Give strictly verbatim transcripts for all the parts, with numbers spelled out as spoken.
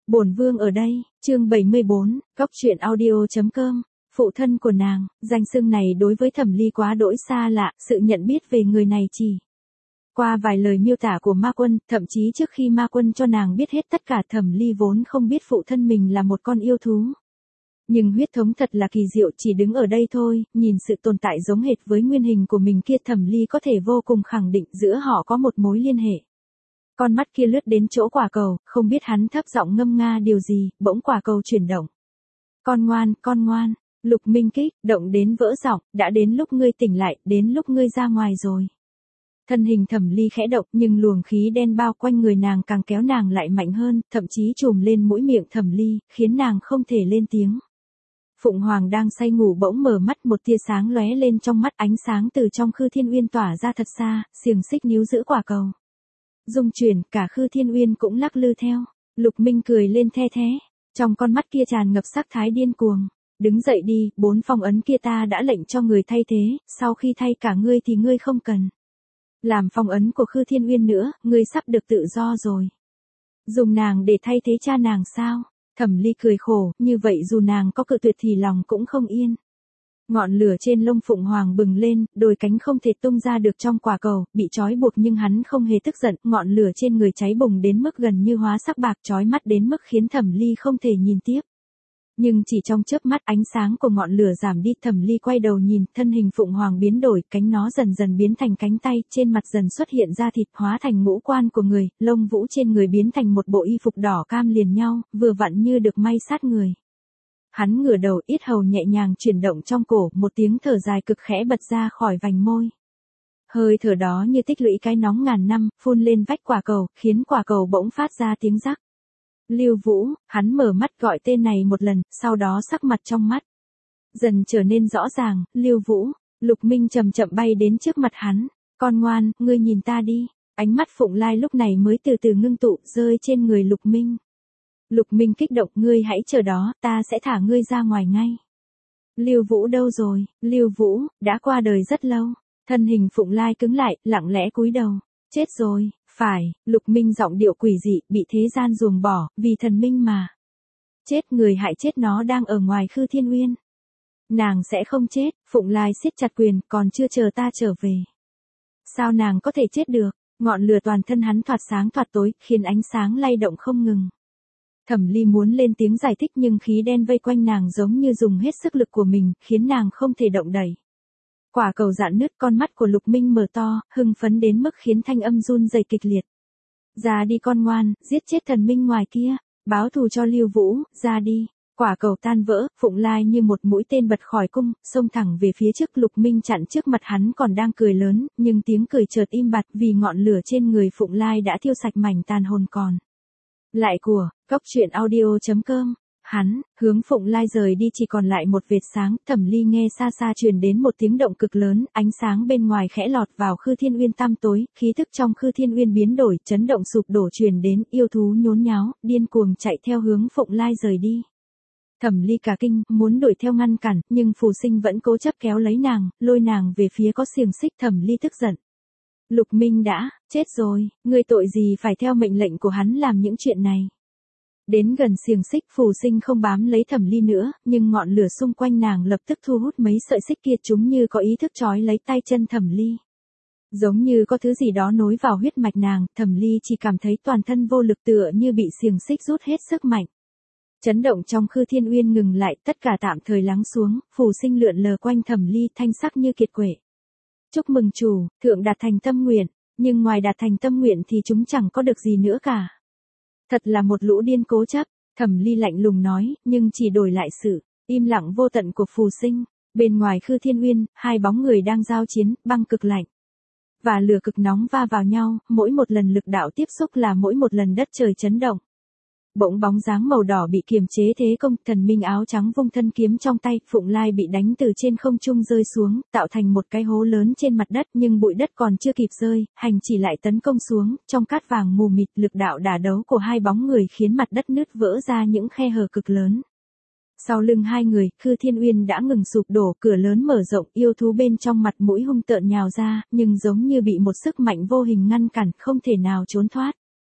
Bổn vương ở đây, chương bảy mươi bốn, góc truyện audio.com, phụ thân của nàng, danh xưng này đối với Thẩm Ly quá đỗi xa lạ, sự nhận biết về người này chỉ qua vài lời miêu tả của Ma Quân, thậm chí trước khi Ma Quân cho nàng biết hết tất cả, Thẩm Ly vốn không biết phụ thân mình là một con yêu thú. Nhưng huyết thống thật là kỳ diệu, chỉ đứng ở đây thôi, nhìn sự tồn tại giống hệt với nguyên hình của mình kia, Thẩm Ly có thể vô cùng khẳng định giữa họ có một mối liên hệ. Con mắt kia lướt đến chỗ quả cầu, không biết hắn thấp giọng ngâm nga điều gì, bỗng quả cầu chuyển động. Con ngoan, con ngoan, Lục Minh kích, động đến vỡ giọng, đã đến lúc ngươi tỉnh lại, đến lúc ngươi ra ngoài rồi. Thân hình Thẩm Ly khẽ động, nhưng luồng khí đen bao quanh người nàng càng kéo nàng lại mạnh hơn, thậm chí trùm lên mũi miệng Thẩm Ly, khiến nàng không thể lên tiếng. Phụng Hoàng đang say ngủ bỗng mở mắt, một tia sáng lóe lên trong mắt, ánh sáng từ trong Khư Thiên Uyên tỏa ra thật xa, xiềng xích níu giữ quả cầu dung chuyển, cả Khư Thiên Uyên cũng lắc lư theo. Lục Minh cười lên the thé, trong con mắt kia tràn ngập sắc thái điên cuồng. Đứng dậy đi, bốn phong ấn kia ta đã lệnh cho người thay thế, sau khi thay cả ngươi thì ngươi không cần làm phong ấn của Khư Thiên Uyên nữa, ngươi sắp được tự do rồi. Dùng nàng để thay thế cha nàng sao? Thẩm Ly cười khổ, như vậy dù nàng có cự tuyệt thì lòng cũng không yên. Ngọn lửa trên lông Phụng Hoàng bừng lên, đôi cánh không thể tung ra được trong quả cầu, bị trói buộc nhưng hắn không hề tức giận, ngọn lửa trên người cháy bùng đến mức gần như hóa sắc bạc, chói mắt đến mức khiến Thẩm Ly không thể nhìn tiếp. Nhưng chỉ trong chớp mắt, ánh sáng của ngọn lửa giảm đi, Thẩm Ly quay đầu nhìn, thân hình Phụng Hoàng biến đổi, cánh nó dần dần biến thành cánh tay, trên mặt dần xuất hiện da thịt, hóa thành ngũ quan của người, lông vũ trên người biến thành một bộ y phục đỏ cam liền nhau, vừa vặn như được may sát người. Hắn ngửa đầu, yết hầu nhẹ nhàng chuyển động trong cổ, một tiếng thở dài cực khẽ bật ra khỏi vành môi. Hơi thở đó như tích lũy cái nóng ngàn năm, phun lên vách quả cầu, khiến quả cầu bỗng phát ra tiếng rắc. Lưu Vũ, hắn mở mắt gọi tên này một lần, sau đó sắc mặt trong mắt dần trở nên rõ ràng. Lưu Vũ. Lục Minh chậm chậm bay đến trước mặt hắn. Con ngoan, ngươi nhìn ta đi. Ánh mắt Phụng Lai lúc này mới từ từ ngưng tụ, rơi trên người Lục Minh. Lục Minh kích động, ngươi hãy chờ đó, ta sẽ thả ngươi ra ngoài ngay. Lưu Vũ đâu rồi? Lưu Vũ, đã qua đời rất lâu. Thân hình Phụng Lai cứng lại, lặng lẽ cúi đầu. Chết rồi, phải, Lục Minh giọng điệu quỷ dị, bị thế gian ruồng bỏ, vì thần minh mà. Chết, người hại chết nó đang ở ngoài Khư Thiên Uyên. Nàng sẽ không chết, Phụng Lai siết chặt quyền, còn chưa chờ ta trở về. Sao nàng có thể chết được? Ngọn lửa toàn thân hắn thoạt sáng thoạt tối, khiến ánh sáng lay động không ngừng. Thẩm Ly muốn lên tiếng giải thích nhưng khí đen vây quanh nàng giống như dùng hết sức lực của mình, khiến nàng không thể động đậy. Quả cầu rạn nứt, con mắt của Lục Minh mở to, hưng phấn đến mức khiến thanh âm run rẩy kịch liệt. Ra đi con ngoan, giết chết thần minh ngoài kia, báo thù cho Lưu Vũ, ra đi. Quả cầu tan vỡ, Phụng Lai như một mũi tên bật khỏi cung, xông thẳng về phía trước. Lục Minh chặn trước mặt hắn còn đang cười lớn, nhưng tiếng cười chợt im bặt vì ngọn lửa trên người Phụng Lai đã thiêu sạch mảnh tàn hồn còn lại của góc truyện audio.com. Hắn, hướng Phụng Lai rời đi chỉ còn lại một vệt sáng. Thẩm Ly nghe xa xa truyền đến một tiếng động cực lớn, ánh sáng bên ngoài khẽ lọt vào Khư Thiên Uyên tăm tối, khí thức trong Khư Thiên Uyên biến đổi, chấn động sụp đổ truyền đến, yêu thú nhốn nháo, điên cuồng chạy theo hướng Phụng Lai rời đi. Thẩm Ly cả kinh, muốn đuổi theo ngăn cản, nhưng Phù Sinh vẫn cố chấp kéo lấy nàng, lôi nàng về phía có xiềng xích. Thẩm Ly tức giận. Lục Minh đã chết rồi, ngươi tội gì phải theo mệnh lệnh của hắn làm những chuyện này. Đến gần xiềng xích, Phù Sinh không bám lấy Thẩm Ly nữa, nhưng ngọn lửa xung quanh nàng lập tức thu hút mấy sợi xích kia, chúng như có ý thức trói lấy tay chân Thẩm Ly. Giống như có thứ gì đó nối vào huyết mạch nàng, Thẩm Ly chỉ cảm thấy toàn thân vô lực, tựa như bị xiềng xích rút hết sức mạnh. Chấn động trong Khư Thiên Uyên ngừng lại, tất cả tạm thời lắng xuống, Phù Sinh lượn lờ quanh Thẩm Ly, thanh sắc như kiệt quệ. Chúc mừng chủ, thượng đạt thành tâm nguyện, nhưng ngoài đạt thành tâm nguyện thì chúng chẳng có được gì nữa cả. Thật là một lũ điên cố chấp, Thẩm Ly lạnh lùng nói, nhưng chỉ đổi lại sự im lặng vô tận của Phù Sinh. Bên ngoài Khư Thiên Uyên, hai bóng người đang giao chiến, băng cực lạnh và lửa cực nóng va vào nhau, mỗi một lần lực đạo tiếp xúc là mỗi một lần đất trời chấn động. Bỗng bóng dáng màu đỏ bị kiềm chế thế công, thần minh áo trắng vung thân kiếm trong tay, Phụng Lai bị đánh từ trên không trung rơi xuống, tạo thành một cái hố lớn trên mặt đất, nhưng bụi đất còn chưa kịp rơi, hành chỉ lại tấn công xuống, trong cát vàng mù mịt, lực đạo đả đấu của hai bóng người khiến mặt đất nứt vỡ ra những khe hở cực lớn. Sau lưng hai người, Khư Thiên Uyên đã ngừng sụp đổ, cửa lớn mở rộng, yêu thú bên trong mặt mũi hung tợn nhào ra, nhưng giống như bị một sức mạnh vô hình ngăn cản, không thể nào trốn thoát.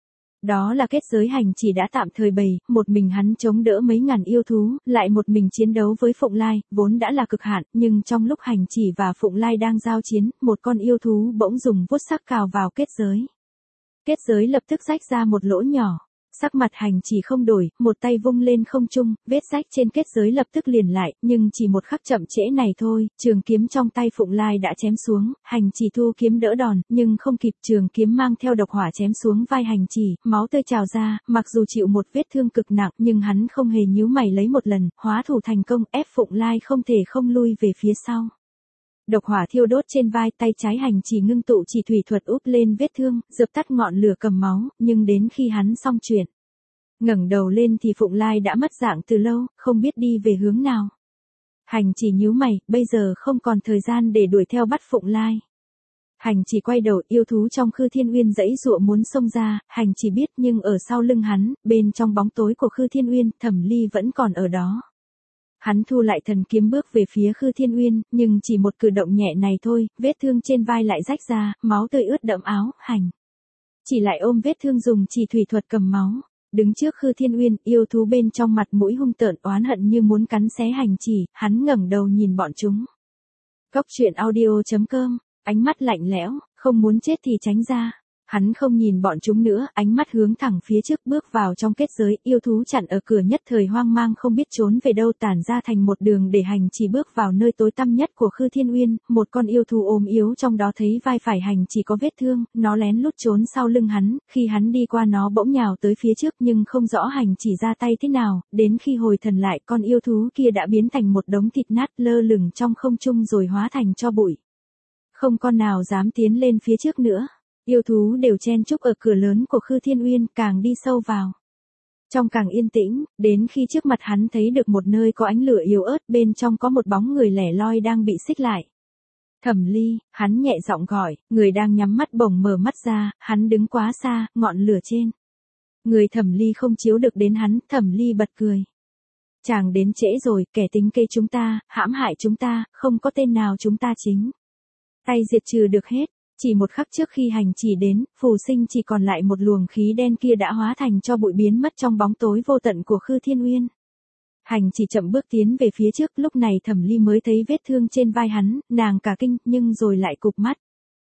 Đó là kết giới hành chỉ đã tạm thời bày, một mình hắn chống đỡ mấy ngàn yêu thú, lại một mình chiến đấu với Phụng Lai, vốn đã là cực hạn, nhưng trong lúc hành chỉ và Phụng Lai đang giao chiến, một con yêu thú bỗng dùng vuốt sắc cào vào kết giới. Kết giới lập tức rách ra một lỗ nhỏ. Sắc mặt hành chỉ không đổi, một tay vung lên không trung, vết rách trên kết giới lập tức liền lại, nhưng chỉ một khắc chậm trễ này thôi, trường kiếm trong tay Phụng Lai đã chém xuống, hành chỉ thu kiếm đỡ đòn, nhưng không kịp, trường kiếm mang theo độc hỏa chém xuống vai hành chỉ, máu tươi trào ra, mặc dù chịu một vết thương cực nặng, nhưng hắn không hề nhíu mày lấy một lần, hóa thủ thành công, ép Phụng Lai không thể không lui về phía sau. Độc hỏa thiêu đốt trên vai, tay trái hành chỉ ngưng tụ chỉ thủy thuật úp lên vết thương, dập tắt ngọn lửa cầm máu, nhưng đến khi hắn xong chuyện, ngẩng đầu lên thì Phụng Lai đã mất dạng từ lâu, không biết đi về hướng nào. Hành chỉ nhíu mày, bây giờ không còn thời gian để đuổi theo bắt Phụng Lai. Hành chỉ quay đầu, yêu thú trong Khư Thiên Uyên giãy giụa muốn xông ra, hành chỉ biết nhưng ở sau lưng hắn, bên trong bóng tối của Khư Thiên Uyên, Thẩm Ly vẫn còn ở đó. Hắn thu lại thần kiếm bước về phía Khư Thiên Uyên, nhưng chỉ một cử động nhẹ này thôi, vết thương trên vai lại rách ra, máu tươi ướt đẫm áo, hành chỉ lại ôm vết thương dùng chỉ thủy thuật cầm máu. Đứng trước Khư Thiên Uyên, yêu thú bên trong mặt mũi hung tợn oán hận như muốn cắn xé hành chỉ, hắn ngẩng đầu nhìn bọn chúng. Cốc truyện audio chấm com, ánh mắt lạnh lẽo, không muốn chết thì tránh ra. Hắn không nhìn bọn chúng nữa, ánh mắt hướng thẳng phía trước bước vào trong kết giới, yêu thú chặn ở cửa nhất thời hoang mang không biết trốn về đâu tản ra thành một đường để hành chỉ bước vào nơi tối tăm nhất của Khư Thiên Uyên, một con yêu thú ốm yếu trong đó thấy vai phải hành chỉ có vết thương, nó lén lút trốn sau lưng hắn, khi hắn đi qua nó bỗng nhào tới phía trước nhưng không rõ hành chỉ ra tay thế nào, đến khi hồi thần lại con yêu thú kia đã biến thành một đống thịt nát lơ lửng trong không trung rồi hóa thành tro bụi. Không con nào dám tiến lên phía trước nữa. Yêu thú đều chen chúc ở cửa lớn của Khư Thiên Uyên, càng đi sâu vào. Trong càng yên tĩnh, đến khi trước mặt hắn thấy được một nơi có ánh lửa yếu ớt, bên trong có một bóng người lẻ loi đang bị xích lại. Thẩm Ly, hắn nhẹ giọng gọi, người đang nhắm mắt bỗng mở mắt ra, hắn đứng quá xa, ngọn lửa trên người Thẩm Ly không chiếu được đến hắn, Thẩm Ly bật cười. Chàng đến trễ rồi, kẻ tính kế chúng ta, hãm hại chúng ta, không có tên nào chúng ta chính tay diệt trừ được hết. Chỉ một khắc trước khi hành chỉ đến, Phù Sinh chỉ còn lại một luồng khí đen kia đã hóa thành cho bụi biến mất trong bóng tối vô tận của Khư Thiên Uyên. Hành chỉ chậm bước tiến về phía trước, lúc này Thẩm Ly mới thấy vết thương trên vai hắn, nàng cả kinh, nhưng rồi lại cụp mắt.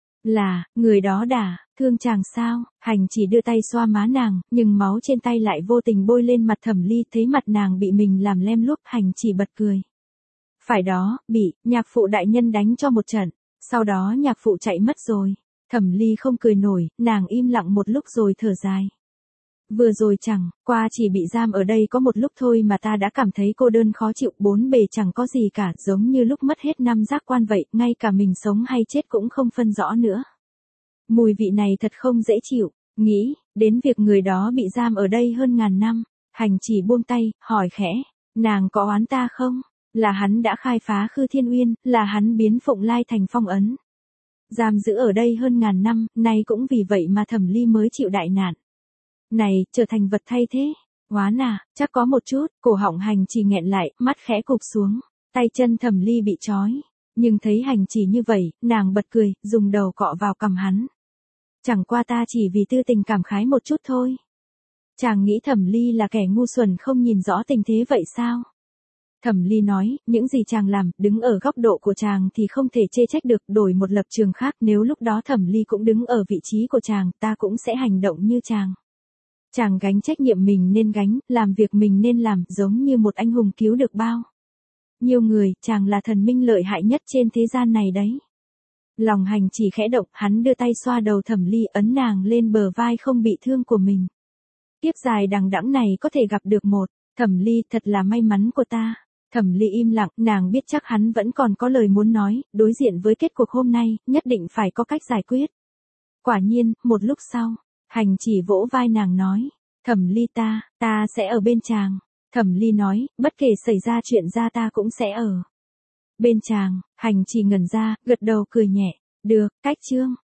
Là, người đó đả, thương chàng sao? Hành chỉ đưa tay xoa má nàng, nhưng máu trên tay lại vô tình bôi lên mặt Thẩm Ly, thấy mặt nàng bị mình làm lem luốc, hành chỉ bật cười. Phải đó, bị, nhạc phụ đại nhân đánh cho một trận. Sau đó nhạc phụ chạy mất rồi. Thẩm Ly không cười nổi, nàng im lặng một lúc rồi thở dài. Vừa rồi chẳng, qua chỉ bị giam ở đây có một lúc thôi mà ta đã cảm thấy cô đơn khó chịu, bốn bề chẳng có gì cả, giống như lúc mất hết năm giác quan vậy, ngay cả mình sống hay chết cũng không phân rõ nữa. Mùi vị này thật không dễ chịu, nghĩ, đến việc người đó bị giam ở đây hơn ngàn năm, hành chỉ buông tay, hỏi khẽ, nàng có oán ta không? Là hắn đã khai phá Khư Thiên Uyên, là hắn biến Phụng Lai thành phong ấn. Giam giữ ở đây hơn ngàn năm, nay cũng vì vậy mà Thẩm Ly mới chịu đại nạn. Này, trở thành vật thay thế. Oán à, chắc có một chút, cổ họng hành chỉ nghẹn lại, mắt khẽ cụp xuống. Tay chân Thẩm Ly bị trói. Nhưng thấy hành chỉ như vậy, nàng bật cười, dùng đầu cọ vào cằm hắn. Chẳng qua ta chỉ vì tư tình cảm khái một chút thôi. Chàng nghĩ Thẩm Ly là kẻ ngu xuẩn không nhìn rõ tình thế vậy sao? Thẩm Ly nói, những gì chàng làm, đứng ở góc độ của chàng thì không thể chê trách được, đổi một lập trường khác, nếu lúc đó Thẩm Ly cũng đứng ở vị trí của chàng, ta cũng sẽ hành động như chàng. Chàng gánh trách nhiệm mình nên gánh, làm việc mình nên làm, giống như một anh hùng cứu được bao nhiêu người, chàng là thần minh lợi hại nhất trên thế gian này đấy. Lòng hành chỉ khẽ động, hắn đưa tay xoa đầu Thẩm Ly, ấn nàng lên bờ vai không bị thương của mình. Kiếp dài đằng đẵng này có thể gặp được một, Thẩm Ly, thật là may mắn của ta. Thẩm Ly im lặng, nàng biết chắc hắn vẫn còn có lời muốn nói, đối diện với kết cuộc hôm nay, nhất định phải có cách giải quyết. Quả nhiên, một lúc sau, hành chỉ vỗ vai nàng nói, Thẩm Ly ta, ta sẽ ở bên chàng. Thẩm Ly nói, bất kể xảy ra chuyện ra ta cũng sẽ ở bên chàng. Hành chỉ ngẩn ra, gật đầu cười nhẹ, được, cách chương.